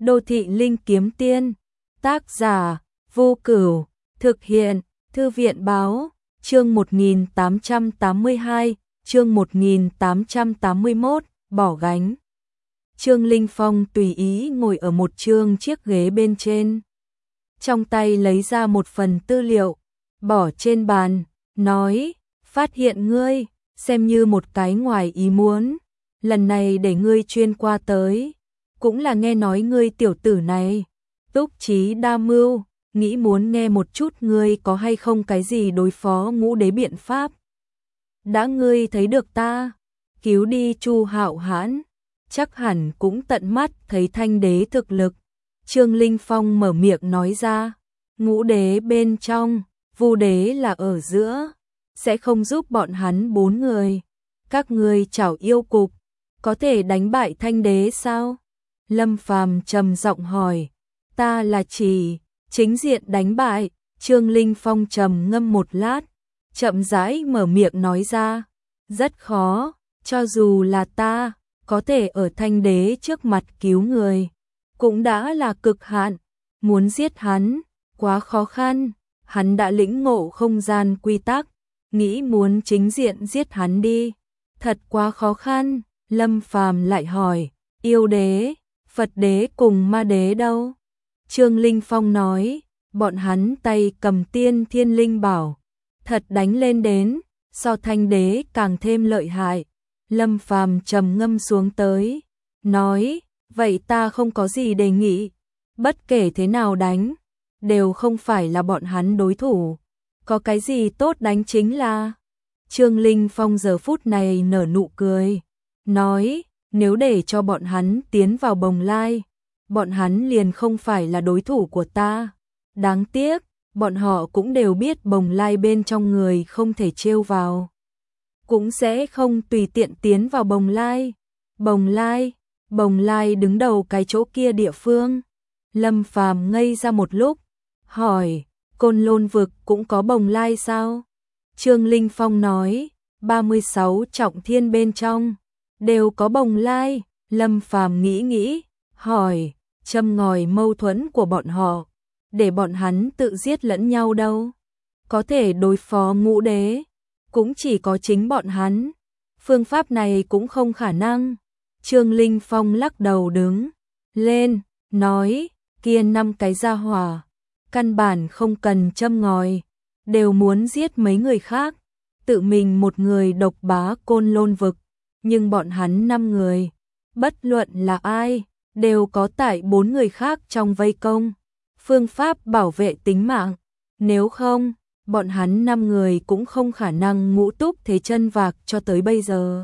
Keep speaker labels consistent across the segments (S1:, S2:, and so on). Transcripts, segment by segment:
S1: Đô thị linh kiếm tiên, tác giả Vô Cửu, thực hiện Thư viện báo, chương 1882, chương 1881, bỏ gánh. Trương Linh Phong tùy ý ngồi ở một chiếc ghế bên trên. Trong tay lấy ra một phần tư liệu, bỏ trên bàn, nói, phát hiện ngươi, xem như một cái ngoài ý muốn. Lần này để ngươi chuyên qua tới, cũng là nghe nói ngươi tiểu tử này, túc trí đa mưu, nghĩ muốn nghe một chút ngươi có hay không cái gì đối phó Ngũ Đế biện pháp. Đã ngươi thấy được ta, cứu đi Chu Hạo Hãn, chắc hẳn cũng tận mắt thấy Thanh Đế thực lực. Trương Linh Phong mở miệng nói ra, Ngũ Đế bên trong, Vu Đế là ở giữa, sẽ không giúp bọn hắn 4 người. Các ngươi chảo yêu cục, có thể đánh bại Thanh Đế sao? Lâm Phàm trầm giọng hỏi, ta là chỉ chính diện đánh bại. Trương Linh Phong trầm ngâm một lát, chậm rãi mở miệng nói ra, rất khó, cho dù là ta, có thể ở Thanh Đế trước mặt cứu người, cũng đã là cực hạn, muốn giết hắn, quá khó khăn, hắn đã lĩnh ngộ không gian quy tắc, nghĩ muốn chính diện giết hắn đi, thật quá khó khăn. Lâm Phàm lại hỏi, yêu đế, Phật đế cùng ma đế đâu? Trương Linh Phong nói, bọn hắn tay cầm tiên thiên linh bảo, thật đánh lên đến, so Thanh Đế càng thêm lợi hại. Lâm Phàm trầm ngâm xuống tới, nói, vậy ta không có gì đề nghị, bất kể thế nào đánh, đều không phải là bọn hắn đối thủ, có cái gì tốt đánh chính là. Trương Linh Phong giờ phút này nở nụ cười, nói, nếu để cho bọn hắn tiến vào Bồng Lai, bọn hắn liền không phải là đối thủ của ta. Đáng tiếc, bọn họ cũng đều biết Bồng Lai bên trong người không thể trêu vào, cũng sẽ không tùy tiện tiến vào Bồng Lai. Bồng Lai đứng đầu cái chỗ kia địa phương. Lâm Phàm ngây ra một lúc, hỏi, Côn Lôn vực cũng có Bồng Lai sao? Trương Linh Phong nói, 36 trọng thiên bên trong đều có Bồng Lai. Lâm Phàm nghĩ, hỏi, châm ngòi mâu thuẫn của bọn họ, để bọn hắn tự giết lẫn nhau đâu? Có thể đối phó Ngũ Đế, cũng chỉ có chính bọn hắn, phương pháp này cũng không khả năng. Trương Linh Phong lắc đầu đứng lên, nói, kia 5 cái gia hỏa, căn bản không cần châm ngòi, đều muốn giết mấy người khác, tự mình một người độc bá Côn Lôn vực, nhưng bọn hắn 5 người, bất luận là ai, đều có tại 4 người khác trong vây công, phương pháp bảo vệ tính mạng, nếu không, bọn hắn 5 người cũng không khả năng ngũ túc thế chân vạc cho tới bây giờ.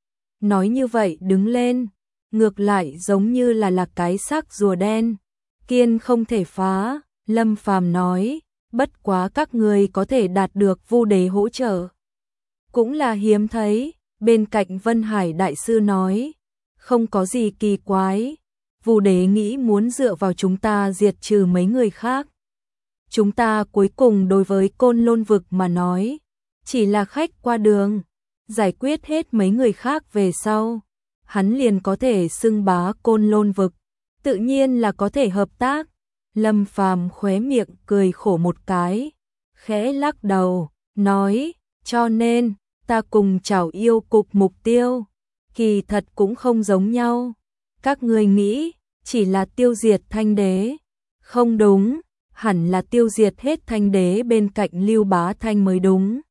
S1: Nói như vậy đứng lên, ngược lại giống như là cái xác rùa đen, kiên không thể phá. Lâm Phàm nói, bất quá các người có thể đạt được Vu Đế hỗ trợ, cũng là hiếm thấy. Bên cạnh Vân Hải đại sư nói, không có gì kỳ quái, Vu Đế nghĩ muốn dựa vào chúng ta diệt trừ mấy người khác. Chúng ta cuối cùng đối với Côn Lôn vực mà nói, chỉ là khách qua đường, giải quyết hết mấy người khác về sau, hắn liền có thể xưng bá Côn Lôn vực, tự nhiên là có thể hợp tác. Lâm Phàm khóe miệng cười khổ một cái, khẽ lắc đầu, nói, cho nên, ta cùng chảo yêu cục mục tiêu, kỳ thật cũng không giống nhau. Các ngươi nghĩ, chỉ là tiêu diệt Thanh Đế, không đúng, hẳn là tiêu diệt hết Thanh Đế bên cạnh Lưu Bá Thanh mới đúng.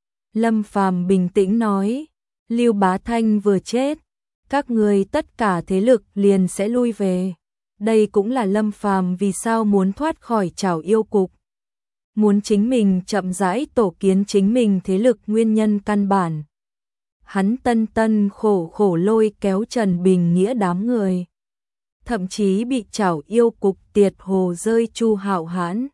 S1: Lâm Phàm bình tĩnh nói, Lưu Bá Thanh vừa chết, các ngươi tất cả thế lực liền sẽ lui về. Đây cũng là Lâm Phàm vì sao muốn thoát khỏi chảo yêu cục, muốn chính mình chậm rãi tổ kiến chính mình thế lực nguyên nhân căn bản. Hắn tân khổ lôi kéo Trần Bình Nghĩa đám người, thậm chí bị chảo yêu cục tiệt hồ rơi Chu Hạo Hãn,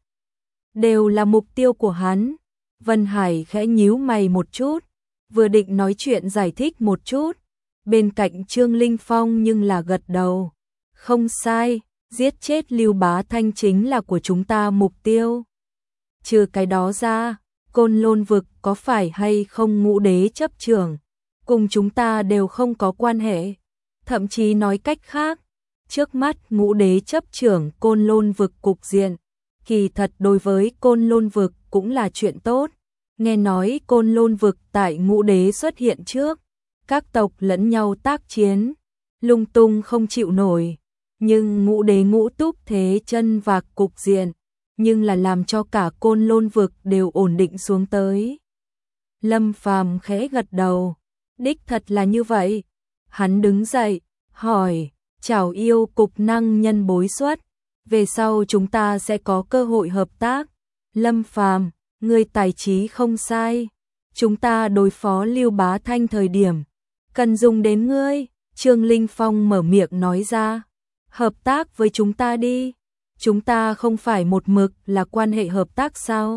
S1: đều là mục tiêu của hắn. Vân Hải khẽ nhíu mày một chút, vừa định nói chuyện giải thích một chút, bên cạnh Trương Linh Phong nhưng là gật đầu, không sai, giết chết Lưu Bá Thanh chính là của chúng ta mục tiêu. Trừ cái đó ra, Côn Lôn vực có phải hay không Ngũ Đế chấp trưởng, cùng chúng ta đều không có quan hệ. Thậm chí nói cách khác, Trước mắt Ngũ Đế chấp trưởng Côn Lôn vực cục diện, kỳ thật đối với Côn Lôn vực cũng là chuyện tốt. Nghe nói Côn Lôn vực tại Ngũ Đế xuất hiện trước, các tộc lẫn nhau tác chiến, lung tung không chịu nổi, nhưng Ngũ Đế Ngũ Túc thế chân vạc cục diện, nhưng là làm cho cả Côn Lôn vực đều ổn định xuống tới. Lâm Phàm khẽ gật đầu, đích thật là như vậy. Hắn đứng dậy, hỏi, Chảo Yêu cục năng nhân bối xuất, về sau chúng ta sẽ có cơ hội hợp tác. Lâm Phàm, ngươi tài trí không sai, chúng ta đối phó Lưu Bá Thanh thời điểm cần dùng đến ngươi. Trương Linh Phong mở miệng nói ra, hợp tác với chúng ta đi, chúng ta không phải một mực là quan hệ hợp tác sao?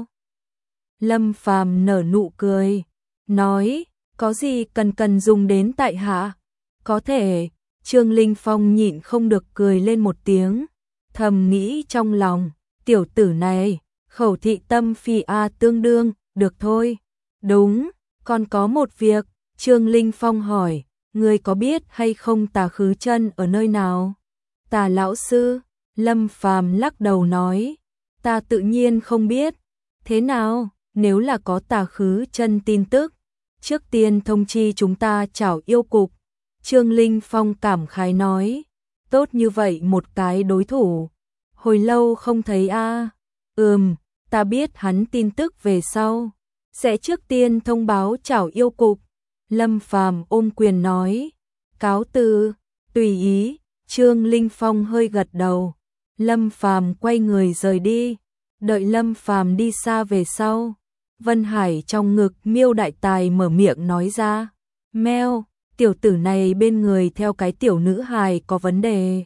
S1: Lâm Phàm nở nụ cười, nói, có gì cần dùng đến tại hạ? Có thể. Trương Linh Phong nhịn không được cười lên một tiếng, thầm nghĩ trong lòng, tiểu tử này, khẩu thị tâm phi tương đương, được thôi. Đúng, còn có một việc, Trương Linh Phong hỏi, ngươi có biết hay không Tà Khứ Chân ở nơi nào? Tà lão sư, Lâm Phàm lắc đầu nói, ta tự nhiên không biết. Thế nào, nếu là có Tà Khứ Chân tin tức, trước tiên thông chi chúng ta Chảo Yêu cục. Trương Linh Phong cảm khái nói, tốt như vậy một cái đối thủ, hồi lâu không thấy a. Ta biết hắn tin tức về sau, sẽ trước tiên thông báo Chảo Yêu cục. Lâm Phàm ôm quyền nói, cáo từ, tùy ý. Trương Linh Phong hơi gật đầu, Lâm Phàm quay người rời đi. Đợi Lâm Phàm đi xa về sau, Vân Hải trong ngực Miêu Đại Tài mở miệng nói ra, Meo, tiểu tử này bên người theo cái tiểu nữ hài có vấn đề.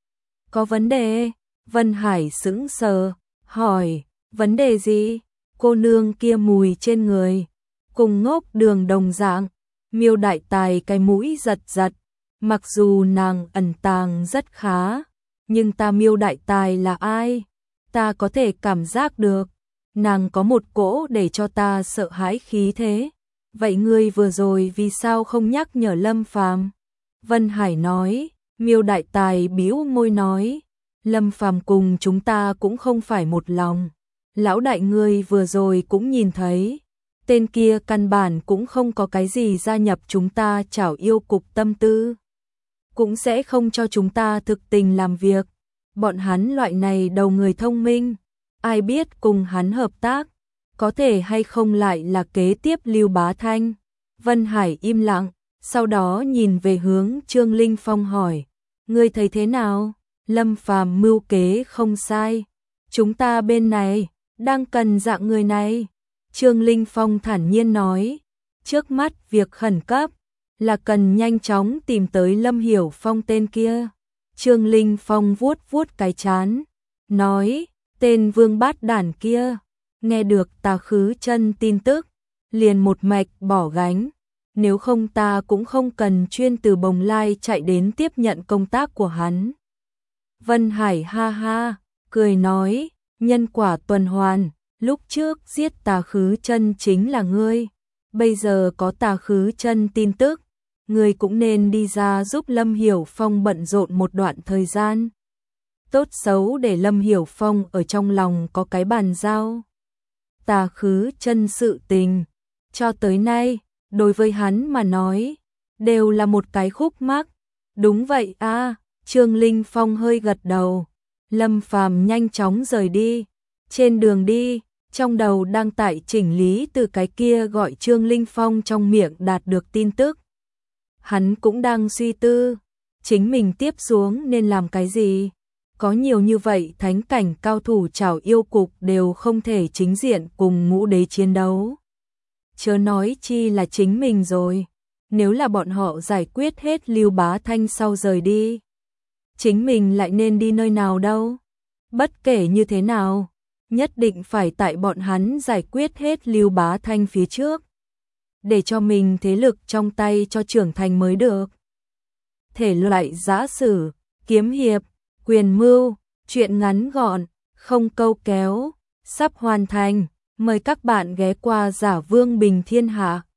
S1: Có vấn đề? Vân Hải sững sờ, hỏi, vấn đề gì? Cô nương kia mùi trên người, cùng Ngốc Đường đồng dạng. Miêu Đại Tài cái mũi giật giật, mặc dù nàng ẩn tàng rất khá, nhưng ta Miêu Đại Tài là ai? Ta có thể cảm giác được, nàng có một cỗ để cho ta sợ hãi khí thế. Vậy ngươi vừa rồi vì sao không nhắc nhở Lâm Phàm? Vân Hải nói. Miêu Đại Tài bĩu môi nói, Lâm Phàm cùng chúng ta cũng không phải một lòng. Lão đại ngươi vừa rồi cũng nhìn thấy, tên kia căn bản cũng không có cái gì gia nhập chúng ta Chảo Yêu cục tâm tư, cũng sẽ không cho chúng ta thực tình làm việc. Bọn hắn loại này đầu người thông minh, ai biết cùng hắn hợp tác, có thể hay không lại là kế tiếp Lưu Bá Thanh. Vân Hải im lặng, sau đó nhìn về hướng Trương Linh Phong hỏi, ngươi thấy thế nào? Lâm Phàm mưu kế không sai, chúng ta bên này đang cần dạng người này. Trương Linh Phong thản nhiên nói, trước mắt việc khẩn cấp là cần nhanh chóng tìm tới Lâm Hiểu Phong tên kia. Trương Linh Phong vuốt vuốt cái trán, nói, tên vương bát đản kia, nghe được Tà Khứ Chân tin tức, liền một mạch bỏ gánh, nếu không ta cũng không cần chuyên từ Bồng Lai chạy đến tiếp nhận công tác của hắn. Vân Hải ha ha, cười nói, nhân quả tuần hoàn, lúc trước giết Tà Khứ Chân chính là ngươi, bây giờ có Tà Khứ Chân tin tức, ngươi cũng nên đi ra giúp Lâm Hiểu Phong bận rộn một đoạn thời gian. Tốt xấu để Lâm Hiểu Phong ở trong lòng có cái bàn giao. Tà Khứ Chân sự tình, cho tới nay, đối với hắn mà nói, đều là một cái khúc mắc. Đúng vậy a. Trương Linh Phong hơi gật đầu. Lâm Phàm nhanh chóng rời đi. Trên đường đi, trong đầu đang tại chỉnh lý từ cái kia gọi Trương Linh Phong trong miệng đạt được tin tức. Hắn cũng đang suy tư, chính mình tiếp xuống nên làm cái gì? Có nhiều như vậy thánh cảnh cao thủ Chảo Yêu cục đều không thể chính diện cùng Ngũ Đế chiến đấu. Chớ nói chi là chính mình rồi, nếu là bọn họ giải quyết hết Lưu Bá Thanh sau rời đi, chính mình lại nên đi nơi nào đâu? Bất kể như thế nào, nhất định phải tại bọn hắn giải quyết hết Lưu Bá Thanh phía trước, để cho mình thế lực trong tay cho trưởng thành mới được. Thể loại giã sử, kiếm hiệp, quyền mưu, truyện ngắn gọn, không câu kéo, sắp hoàn thành. Mời các bạn ghé qua Giả Vương Bình Thiên Hạ.